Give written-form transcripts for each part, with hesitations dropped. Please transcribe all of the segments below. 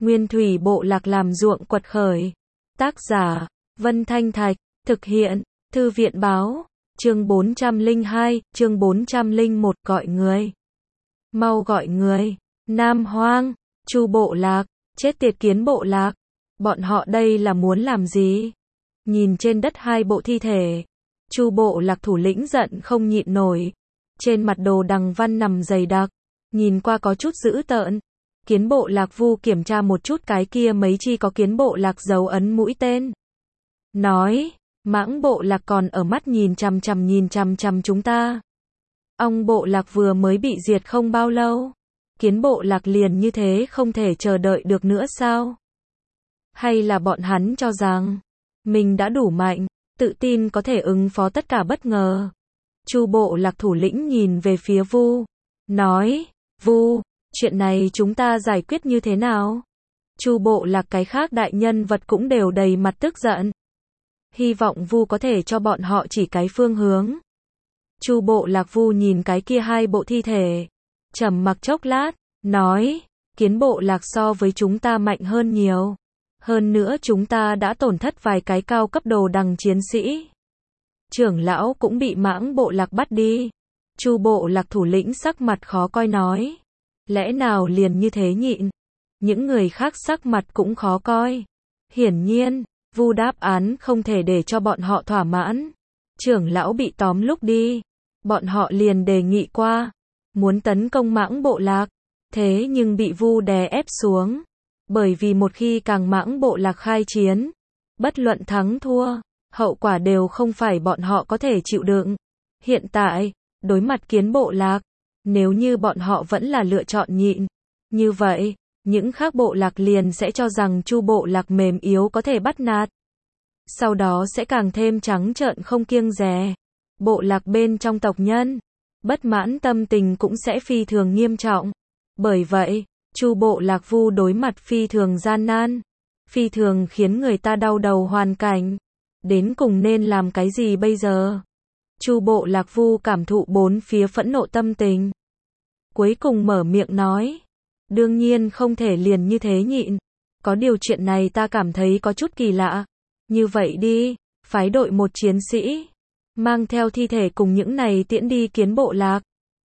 Nguyên thủy bộ lạc làm ruộng quật khởi. Tác giả, Vân Thanh Thạch, thực hiện, Thư viện báo, chương 402, chương 401 gọi người. Mau gọi người, Nam Hoang, Chu bộ lạc, chết tiệt kiến bộ lạc. Bọn họ đây là muốn làm gì? Nhìn trên đất hai bộ thi thể, Chu bộ lạc thủ lĩnh giận không nhịn nổi. Trên mặt đồ đằng văn nằm dày đặc, nhìn qua có chút dữ tợn. Kiến bộ lạc Vu kiểm tra một chút cái kia mấy chi có kiến bộ lạc dấu ấn mũi tên. Nói, mãng bộ lạc còn ở mắt nhìn chằm chằm chúng ta. Ong bộ lạc vừa mới bị diệt không bao lâu. Kiến bộ lạc liền như thế không thể chờ đợi được nữa sao? Hay là bọn hắn cho rằng mình đã đủ mạnh, tự tin có thể ứng phó tất cả bất ngờ. Chu bộ lạc thủ lĩnh nhìn về phía Vu, nói, Vu, chuyện này chúng ta giải quyết như thế nào? Chu bộ lạc cái khác đại nhân vật cũng đều đầy mặt tức giận. Hy vọng Vu có thể cho bọn họ chỉ cái phương hướng. Chu bộ lạc Vu nhìn cái kia hai bộ thi thể, trầm mặc chốc lát, nói, kiến bộ lạc so với chúng ta mạnh hơn nhiều. Hơn nữa chúng ta đã tổn thất vài cái cao cấp đồ đằng chiến sĩ. Trưởng lão cũng bị mãng bộ lạc bắt đi. Chu bộ lạc thủ lĩnh sắc mặt khó coi nói. Lẽ nào liền như thế nhịn? Những người khác sắc mặt cũng khó coi. Hiển nhiên, Vu đáp án không thể để cho bọn họ thỏa mãn. Trưởng lão bị tóm lúc đi. Bọn họ liền đề nghị qua. Muốn tấn công mãng bộ lạc. Thế nhưng bị Vu đè ép xuống. Bởi vì một khi càng mãng bộ lạc khai chiến, bất luận thắng thua, hậu quả đều không phải bọn họ có thể chịu đựng. Hiện tại, đối mặt kiến bộ lạc, nếu như bọn họ vẫn là lựa chọn nhịn, như vậy, những khác bộ lạc liền sẽ cho rằng Chu bộ lạc mềm yếu có thể bắt nạt. Sau đó sẽ càng thêm trắng trợn không kiêng dè. Bộ lạc bên trong tộc nhân, bất mãn tâm tình cũng sẽ phi thường nghiêm trọng. Bởi vậy, Chu bộ lạc Vu đối mặt phi thường gian nan, phi thường khiến người ta đau đầu hoàn cảnh. Đến cùng nên làm cái gì bây giờ? Chu bộ lạc Vu cảm thụ bốn phía phẫn nộ tâm tình. Cuối cùng mở miệng nói. Đương nhiên không thể liền như thế nhịn. Có điều chuyện này ta cảm thấy có chút kỳ lạ. Như vậy đi, phái đội một chiến sĩ, mang theo thi thể cùng những này tiễn đi kiến bộ lạc.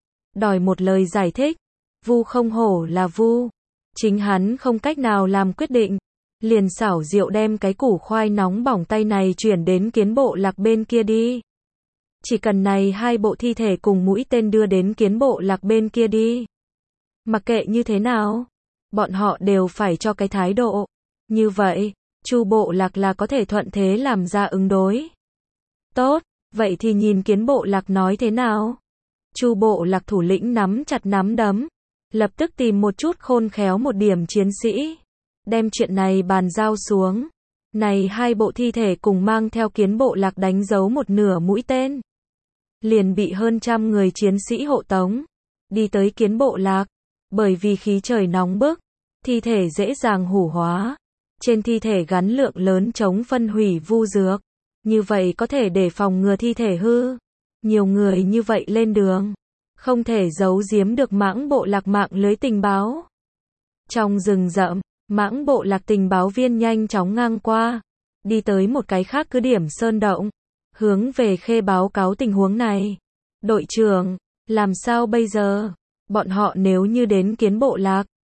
Đòi một lời giải thích. Vu không hổ là Vu. Chính hắn không cách nào làm quyết định. Liền xảo diệu đem cái củ khoai nóng bỏng tay này chuyển đến kiến bộ lạc bên kia đi. Chỉ cần này hai bộ thi thể cùng mũi tên đưa đến kiến bộ lạc bên kia đi. Mặc kệ như thế nào, bọn họ đều phải cho cái thái độ. Như vậy, Chu bộ lạc là có thể thuận thế làm ra ứng đối. Tốt, vậy thì nhìn kiến bộ lạc nói thế nào? Chu bộ lạc thủ lĩnh nắm chặt nắm đấm. Lập tức tìm một chút khôn khéo một điểm chiến sĩ. Đem chuyện này bàn giao xuống. Này hai bộ thi thể cùng mang theo kiến bộ lạc đánh dấu một nửa mũi tên. Liền bị hơn trăm người chiến sĩ hộ tống. Đi tới kiến bộ lạc. Bởi vì khí trời nóng bức. Thi thể dễ dàng hủ hóa. Trên thi thể gắn lượng lớn chống phân hủy vu dược. Như vậy có thể để phòng ngừa thi thể hư. Nhiều người như vậy lên đường. Không thể giấu giếm được mãng bộ lạc mạng lưới tình báo. Trong rừng rậm, mãng bộ lạc tình báo viên nhanh chóng ngang qua. Đi tới một cái khác cứ điểm sơn động. Hướng về Khê báo cáo tình huống này. Đội trưởng, làm sao bây giờ? Bọn họ nếu như đến kiến bộ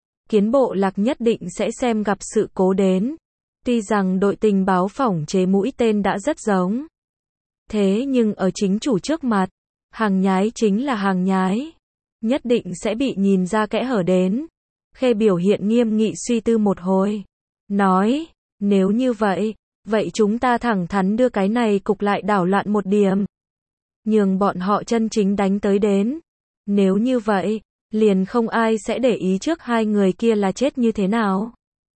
lạc nhất định sẽ xem gặp sự cố đến. Tuy rằng đội tình báo phỏng chế mũi tên đã rất giống. Thế nhưng ở chính chủ trước mặt, hàng nhái chính là hàng nhái. Nhất định sẽ bị nhìn ra kẽ hở đến. Khê biểu hiện nghiêm nghị suy tư một hồi. Nói, nếu như vậy, vậy chúng ta thẳng thắn đưa cái này cục lại đảo loạn một điểm. Nhường bọn họ chân chính đánh tới đến. Nếu như vậy, liền không ai sẽ để ý trước hai người kia là chết như thế nào.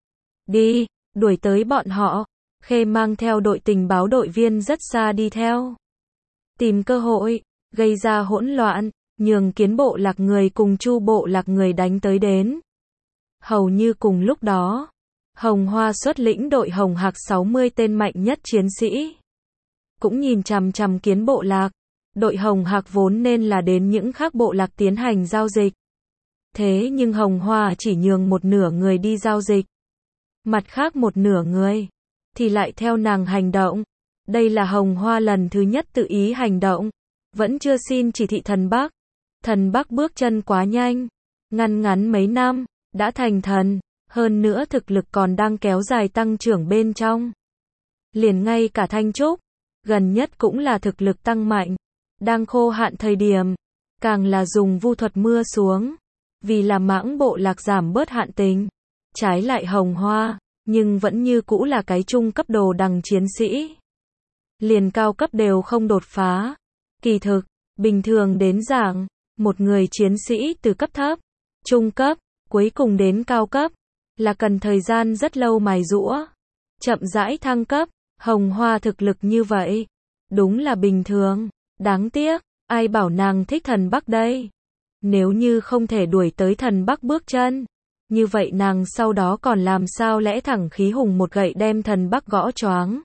Đi, đuổi tới bọn họ. Khê mang theo đội tình báo đội viên rất xa đi theo. Tìm cơ hội, gây ra hỗn loạn, nhường kiến bộ lạc người cùng Chu bộ lạc người đánh tới đến. Hầu như cùng lúc đó, Hồng Hoa xuất lĩnh đội Hồng Hạc 60 tên mạnh nhất chiến sĩ. Cũng nhìn chằm chằm kiến bộ lạc. Đội Hồng Hạc vốn nên là đến những khác bộ lạc tiến hành giao dịch. Thế nhưng Hồng Hoa chỉ nhường một nửa người đi giao dịch. mặt khác một nửa người thì lại theo nàng hành động. Đây là Hồng Hoa lần thứ nhất tự ý hành động, vẫn chưa xin chỉ thị thần Bắc. Thần Bắc bước chân quá nhanh, ngắn mấy năm, đã thành thần, hơn nữa thực lực còn đang kéo dài tăng trưởng bên trong. Liền ngay cả Thanh Trúc, gần nhất cũng là thực lực tăng mạnh, đang khô hạn thời điểm, càng là dùng vu thuật mưa xuống, vì là mãng bộ lạc giảm bớt hạn tình. Trái lại Hồng Hoa, nhưng vẫn như cũ là cái trung cấp đồ đằng chiến sĩ. Liền cao cấp đều không đột phá. Kỳ thực, bình thường đến giảng, một người chiến sĩ từ cấp thấp, trung cấp, cuối cùng đến cao cấp, là cần thời gian rất lâu mài giũa, chậm rãi thăng cấp. Hồng Hoa thực lực như vậy, đúng là bình thường. Đáng tiếc, ai bảo nàng thích thần Bắc đây. Nếu như không thể đuổi tới thần Bắc bước chân, như vậy nàng sau đó còn làm sao lẽ thẳng khí hùng một gậy đem thần Bắc gõ choáng,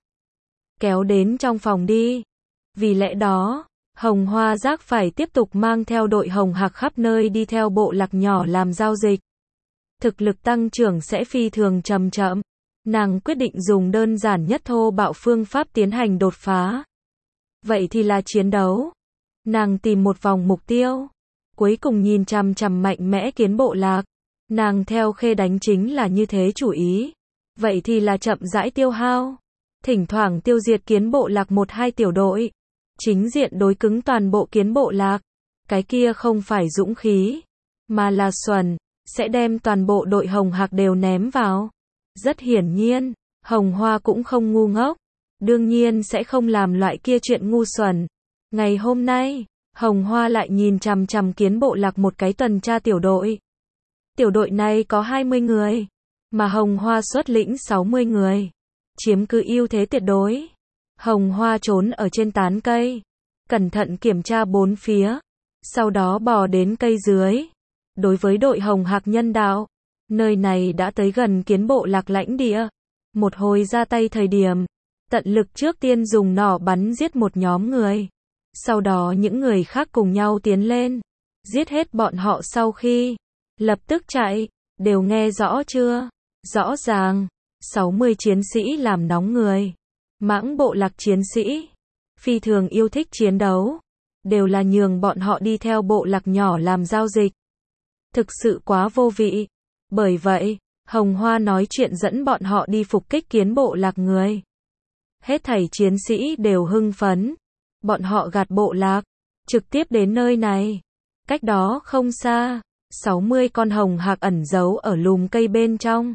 kéo đến trong phòng đi. Vì lẽ đó, Hồng Hoa giác phải tiếp tục mang theo đội Hồng Hạc khắp nơi đi theo bộ lạc nhỏ làm giao dịch. Thực lực tăng trưởng sẽ phi thường chậm chậm. Nàng quyết định dùng đơn giản nhất thô bạo phương pháp tiến hành đột phá. Vậy thì là chiến đấu. Nàng tìm một vòng mục tiêu, cuối cùng nhìn chằm chằm mạnh mẽ kiến bộ lạc. Nàng theo Khê đánh chính là như thế chủ ý. Vậy thì là chậm rãi tiêu hao, thỉnh thoảng tiêu diệt kiến bộ lạc 1-2 tiểu đội, chính diện đối cứng toàn bộ kiến bộ lạc. Cái kia không phải dũng khí, mà là xuẩn, sẽ đem toàn bộ đội Hồng Hạc đều ném vào. Rất hiển nhiên, Hồng Hoa cũng không ngu ngốc, đương nhiên sẽ không làm loại kia chuyện ngu xuẩn. Ngày hôm nay, Hồng Hoa lại nhìn chằm chằm kiến bộ lạc một cái tuần tra tiểu đội. Tiểu đội này có 20 người, mà Hồng Hoa xuất lĩnh 60 người, chiếm cứ ưu thế tuyệt đối. Hồng Hoa trốn ở trên tán cây, cẩn thận kiểm tra bốn phía, sau đó bò đến cây dưới. Đối với đội Hồng Hạc nhân đạo, nơi này đã tới gần kiến bộ lạc lãnh địa. Một hồi ra tay thời điểm, tận lực trước tiên dùng nỏ bắn giết một nhóm người. Sau đó những người khác cùng nhau tiến lên, giết hết bọn họ sau khi lập tức chạy. Đều nghe rõ chưa? Rõ ràng, 60 chiến sĩ làm nóng người. Mãng bộ lạc chiến sĩ, phi thường yêu thích chiến đấu, đều là nhường bọn họ đi theo bộ lạc nhỏ làm giao dịch. Thực sự quá vô vị. Bởi vậy, Hồng Hoa nói chuyện dẫn bọn họ đi phục kích kiến bộ lạc người. Hết thảy chiến sĩ đều hưng phấn. Bọn họ gạt bộ lạc, trực tiếp đến nơi này. Cách đó không xa, 60 con Hồng Hạc ẩn giấu ở lùm cây bên trong.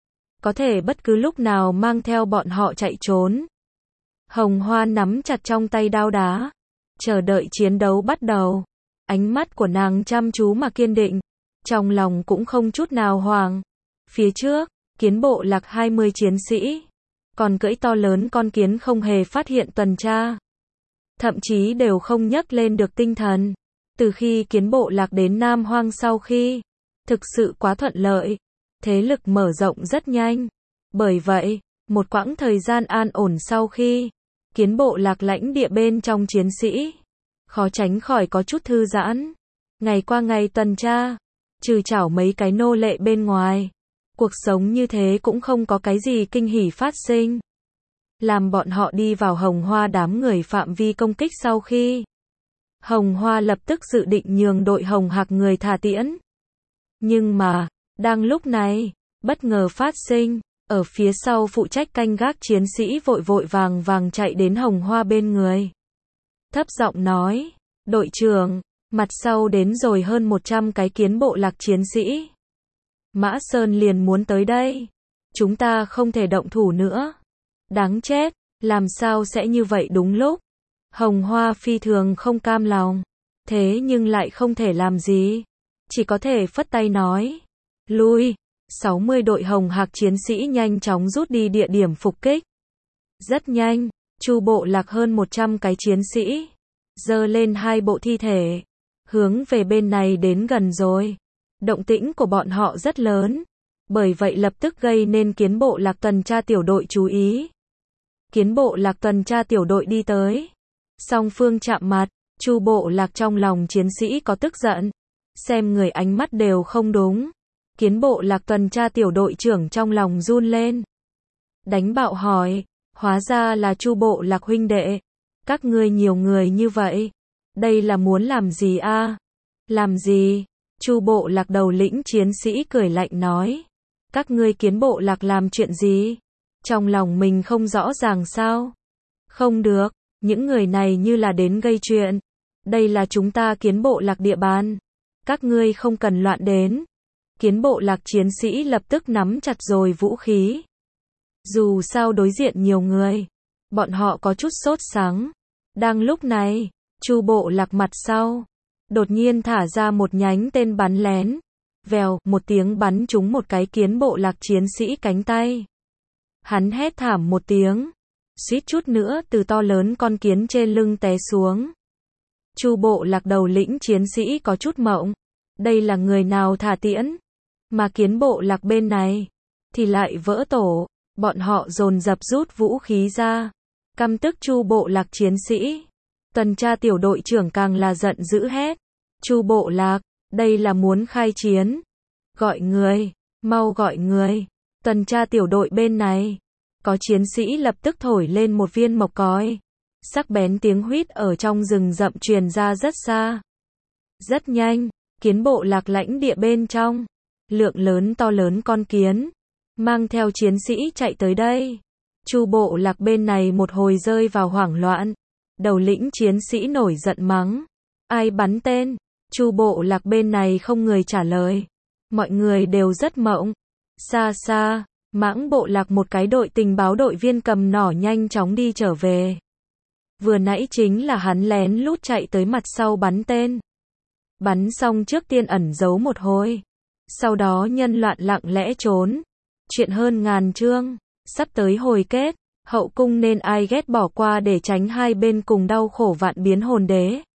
Có thể bất cứ lúc nào mang theo bọn họ chạy trốn. Hồng Hoa nắm chặt trong tay đao đá, chờ đợi chiến đấu bắt đầu. Ánh mắt của nàng chăm chú mà kiên định, trong lòng cũng không chút nào hoảng. Phía trước, kiến bộ lạc 20 chiến sĩ, còn cưỡi to lớn con kiến không hề phát hiện tuần tra. Thậm chí đều không nhấc lên được tinh thần. Từ khi kiến bộ lạc đến Nam Hoang sau khi, thực sự quá thuận lợi, thế lực mở rộng rất nhanh. Bởi vậy, một quãng thời gian an ổn sau khi, kiến bộ lạc lãnh địa bên trong chiến sĩ, khó tránh khỏi có chút thư giãn. Ngày qua ngày tuần tra, trừ chảo mấy cái nô lệ bên ngoài, cuộc sống như thế cũng không có cái gì kinh hỉ phát sinh. Làm bọn họ đi vào Hồng Hoa đám người phạm vi công kích sau khi, Hồng Hoa lập tức dự định nhường đội Hồng Hạc người thả tiễn. Nhưng mà, đang lúc này, bất ngờ phát sinh, ở phía sau phụ trách canh gác chiến sĩ vội vàng chạy đến Hồng Hoa bên người. Thấp giọng nói, đội trưởng, mặt sau đến rồi hơn 100 cái kiến bộ lạc chiến sĩ. Mã Sơn liền muốn tới đây. Chúng ta không thể động thủ nữa. Đáng chết, làm sao sẽ như vậy đúng lúc. Hồng Hoa phi thường không cam lòng. Thế nhưng lại không thể làm gì. Chỉ có thể phất tay nói. Lui. 60 đội Hồng Hạc chiến sĩ nhanh chóng rút đi địa điểm phục kích. Rất nhanh, chu bộ lạc hơn 100 cái chiến sĩ giơ lên 2 bộ thi thể, hướng về bên này đến gần rồi. Động tĩnh của bọn họ rất lớn, bởi vậy lập tức gây nên kiến bộ lạc tuần tra tiểu đội chú ý. Kiến bộ lạc tuần tra tiểu đội đi tới, song phương chạm mặt, chu bộ lạc trong lòng chiến sĩ có tức giận, xem người ánh mắt đều không đúng. Kiến bộ lạc tuần tra tiểu đội trưởng trong lòng run lên. Đánh bạo hỏi, hóa ra là Chu bộ lạc huynh đệ. Các ngươi nhiều người như vậy. Đây là muốn làm gì a? Làm gì? Chu bộ lạc đầu lĩnh chiến sĩ cười lạnh nói. Các ngươi Kiến bộ lạc làm chuyện gì? Trong lòng mình không rõ ràng sao? Không được, những người này như là đến gây chuyện. Đây là chúng ta Kiến bộ lạc địa bàn. Các ngươi không cần loạn đến. Kiến bộ lạc chiến sĩ lập tức nắm chặt rồi vũ khí. Dù sao đối diện nhiều người, bọn họ có chút sốt sắng. Đang lúc này, Chu bộ lạc mặt sau đột nhiên thả ra một nhánh tên bắn lén. Vèo, một tiếng bắn trúng một cái Kiến bộ lạc chiến sĩ cánh tay. Hắn hét thảm một tiếng, suýt chút nữa từ to lớn con kiến trên lưng té xuống. Chu bộ lạc đầu lĩnh chiến sĩ có chút mộng. Đây là người nào thả tiễn? Mà Kiến bộ lạc bên này thì lại vỡ tổ. Bọn họ dồn dập rút vũ khí ra. Căm tức Chu bộ lạc chiến sĩ. Tuần tra tiểu đội trưởng càng là giận dữ hét. Chu bộ lạc, đây là muốn khai chiến. Gọi người, mau gọi người. Tuần tra tiểu đội bên này. Có chiến sĩ lập tức thổi lên một viên mộc còi. Sắc bén tiếng huýt ở trong rừng rậm truyền ra rất xa. Rất nhanh, Kiến bộ lạc lãnh địa bên trong. Lượng lớn to lớn con kiến. Mang theo chiến sĩ chạy tới đây. Chu bộ lạc bên này một hồi rơi vào hoảng loạn. Đầu lĩnh chiến sĩ nổi giận mắng. Ai bắn tên? Chu bộ lạc bên này không người trả lời. Mọi người đều rất mộng. Xa xa, Mãng bộ lạc một cái đội tình báo đội viên cầm nỏ nhanh chóng đi trở về. Vừa nãy chính là hắn lén lút chạy tới mặt sau bắn tên. Bắn xong trước tiên ẩn giấu một hồi. Sau đó nhân loạn lặng lẽ trốn. Chuyện hơn ngàn chương. Sắp tới hồi kết. Hậu cung nên ai ghét bỏ qua để tránh hai bên cùng đau khổ vạn biến hồn đế.